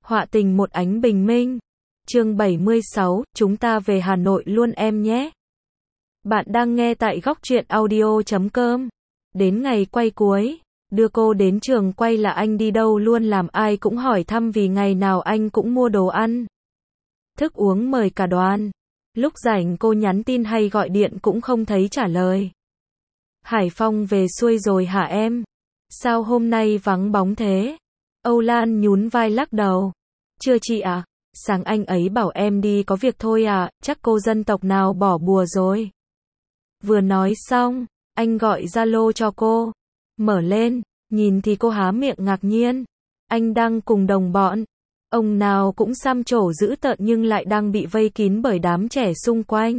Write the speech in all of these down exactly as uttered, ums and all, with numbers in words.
Họa tình một ánh bình minh. Chương bảy mươi sáu, chúng ta về Hà Nội luôn em nhé. Bạn đang nghe tại góc truyện audio chấm com. Đến ngày quay cuối, đưa cô đến trường quay là anh đi đâu luôn làm ai cũng hỏi thăm vì ngày nào anh cũng mua đồ ăn, thức uống mời cả đoàn. Lúc rảnh cô nhắn tin hay gọi điện cũng không thấy trả lời. Hải Phong về xuôi rồi hả em? Sao hôm nay vắng bóng thế? Âu Lan nhún vai lắc đầu. Chưa chị ạ, à? Sáng anh ấy bảo em đi có việc thôi à, chắc cô dân tộc nào bỏ bùa rồi. Vừa nói xong, anh gọi Zalo cho cô. Mở lên, nhìn thì cô há miệng ngạc nhiên. Anh đang cùng đồng bọn. Ông nào cũng xăm trổ dữ tợn nhưng lại đang bị vây kín bởi đám trẻ xung quanh.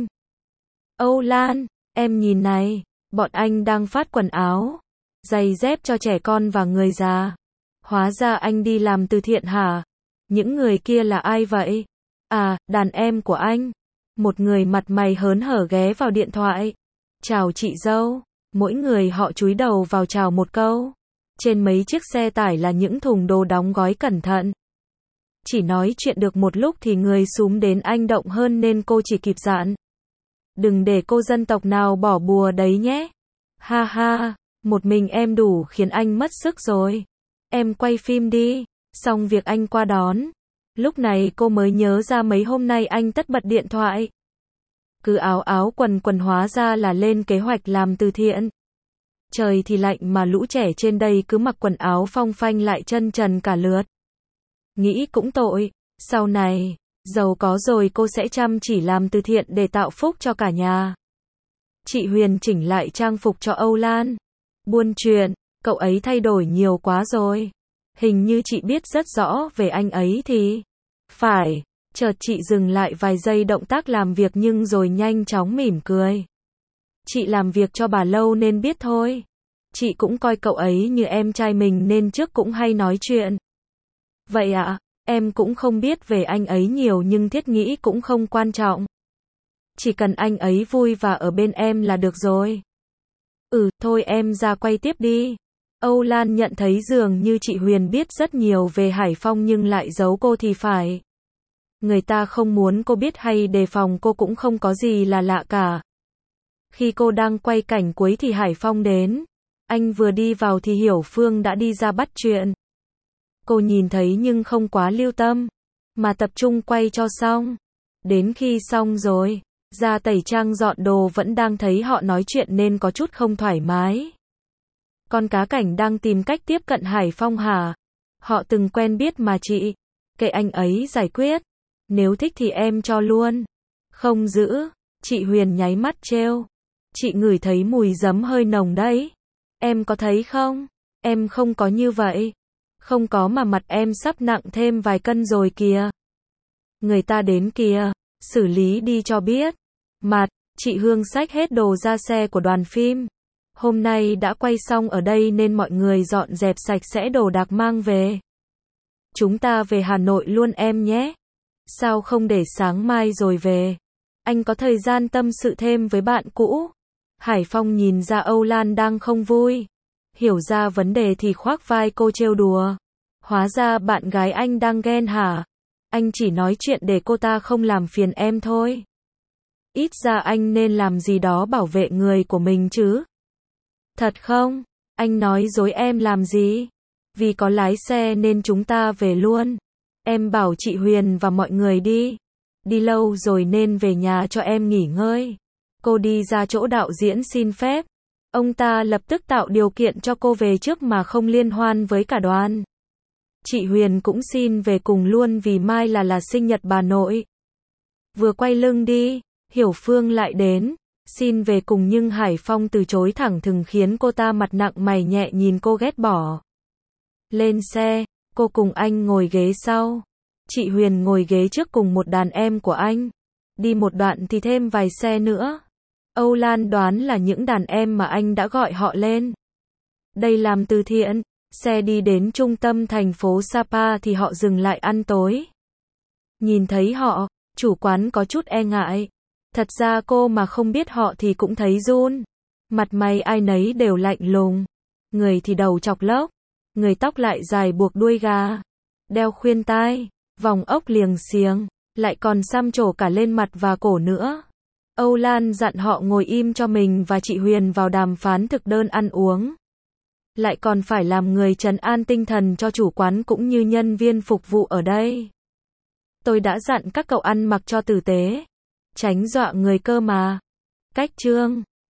Âu Lan, em nhìn này, bọn anh đang phát quần áo, giày dép cho trẻ con và người già. Hóa ra anh đi làm từ thiện hả? Những người kia là ai vậy? À, đàn em của anh. Một người mặt mày hớn hở ghé vào điện thoại. Chào chị dâu. Mỗi người họ chúi đầu vào chào một câu. Trên mấy chiếc xe tải là những thùng đồ đóng gói cẩn thận. Chỉ nói chuyện được một lúc thì người xúm đến anh động hơn nên cô chỉ kịp dặn. Đừng để cô dân tộc nào bỏ bùa đấy nhé. Ha ha, một mình em đủ khiến anh mất sức rồi. Em quay phim đi. Xong việc anh qua đón. Lúc này cô mới nhớ ra mấy hôm nay anh tất bật điện thoại. Cứ áo áo quần quần hóa ra là lên kế hoạch làm từ thiện. Trời thì lạnh mà lũ trẻ trên đây cứ mặc quần áo phong phanh lại chân trần cả lượt. Nghĩ cũng tội, sau này, giàu có rồi cô sẽ chăm chỉ làm từ thiện để tạo phúc cho cả nhà. Chị Huyền chỉnh lại trang phục cho Âu Lan. Buôn chuyện, cậu ấy thay đổi nhiều quá rồi. Hình như chị biết rất rõ về anh ấy thì. Phải, chợt chị dừng lại vài giây động tác làm việc nhưng rồi nhanh chóng mỉm cười. Chị làm việc cho bà lâu nên biết thôi. Chị cũng coi cậu ấy như em trai mình nên trước cũng hay nói chuyện. Vậy ạ, à, em cũng không biết về anh ấy nhiều nhưng thiết nghĩ cũng không quan trọng. Chỉ cần anh ấy vui và ở bên em là được rồi. Ừ, thôi em ra quay tiếp đi. Âu Lan nhận thấy dường như chị Huyền biết rất nhiều về Hải Phong nhưng lại giấu cô thì phải. Người ta không muốn cô biết hay đề phòng cô cũng không có gì là lạ cả. Khi cô đang quay cảnh cuối thì Hải Phong đến. Anh vừa đi vào thì Hiểu Phương đã đi ra bắt chuyện. Cô nhìn thấy nhưng không quá lưu tâm, mà tập trung quay cho xong. Đến khi xong rồi, ra tẩy trang dọn đồ vẫn đang thấy họ nói chuyện nên có chút không thoải mái. Con cá cảnh đang tìm cách tiếp cận Hải Phong hả? Họ từng quen biết mà chị. Kệ anh ấy giải quyết. Nếu thích thì em cho luôn. Không giữ. Chị Huyền nháy mắt trêu. Chị ngửi thấy mùi giấm hơi nồng đấy. Em có thấy không? Em không có như vậy. Không có mà mặt em sắp nặng thêm vài cân rồi kìa. Người ta đến kìa. Xử lý đi cho biết. Mặt, chị Hương xách hết đồ ra xe của đoàn phim. Hôm nay đã quay xong ở đây nên mọi người dọn dẹp sạch sẽ đồ đạc mang về. Chúng ta về Hà Nội luôn em nhé. Sao không để sáng mai rồi về? Anh có thời gian tâm sự thêm với bạn cũ. Hải Phong nhìn ra Âu Lan đang không vui. Hiểu ra vấn đề thì khoác vai cô trêu đùa. Hóa ra bạn gái anh đang ghen hả? Anh chỉ nói chuyện để cô ta không làm phiền em thôi. Ít ra anh nên làm gì đó bảo vệ người của mình chứ. Thật không? Anh nói dối em làm gì? Vì có lái xe nên chúng ta về luôn. Em bảo chị Huyền và mọi người đi. Đi lâu rồi nên về nhà cho em nghỉ ngơi. Cô đi ra chỗ đạo diễn xin phép. Ông ta lập tức tạo điều kiện cho cô về trước mà không liên hoan với cả đoàn. Chị Huyền cũng xin về cùng luôn vì mai là là sinh nhật bà nội. Vừa quay lưng đi, Hiểu Phương lại đến. Xin về cùng nhưng Hải Phong từ chối thẳng thừng khiến cô ta mặt nặng mày nhẹ nhìn cô ghét bỏ. Lên xe, cô cùng anh ngồi ghế sau. Chị Huyền ngồi ghế trước cùng một đàn em của anh. Đi một đoạn thì thêm vài xe nữa. Âu Lan đoán là những đàn em mà anh đã gọi họ lên. Đây làm từ thiện. Xe đi đến trung tâm thành phố Sapa thì họ dừng lại ăn tối. Nhìn thấy họ, chủ quán có chút e ngại. Thật ra cô mà không biết họ thì cũng thấy run. Mặt mày ai nấy đều lạnh lùng. Người thì đầu chọc lốc. Người tóc lại dài buộc đuôi gà. Đeo khuyên tai. Vòng ốc liềng xiềng, lại còn xăm trổ cả lên mặt và cổ nữa. Âu Lan dặn họ ngồi im cho mình và chị Huyền vào đàm phán thực đơn ăn uống. Lại còn phải làm người trấn an tinh thần cho chủ quán cũng như nhân viên phục vụ ở đây. Tôi đã dặn các cậu ăn mặc cho tử tế, tránh dọa người cơ mà. Cách chương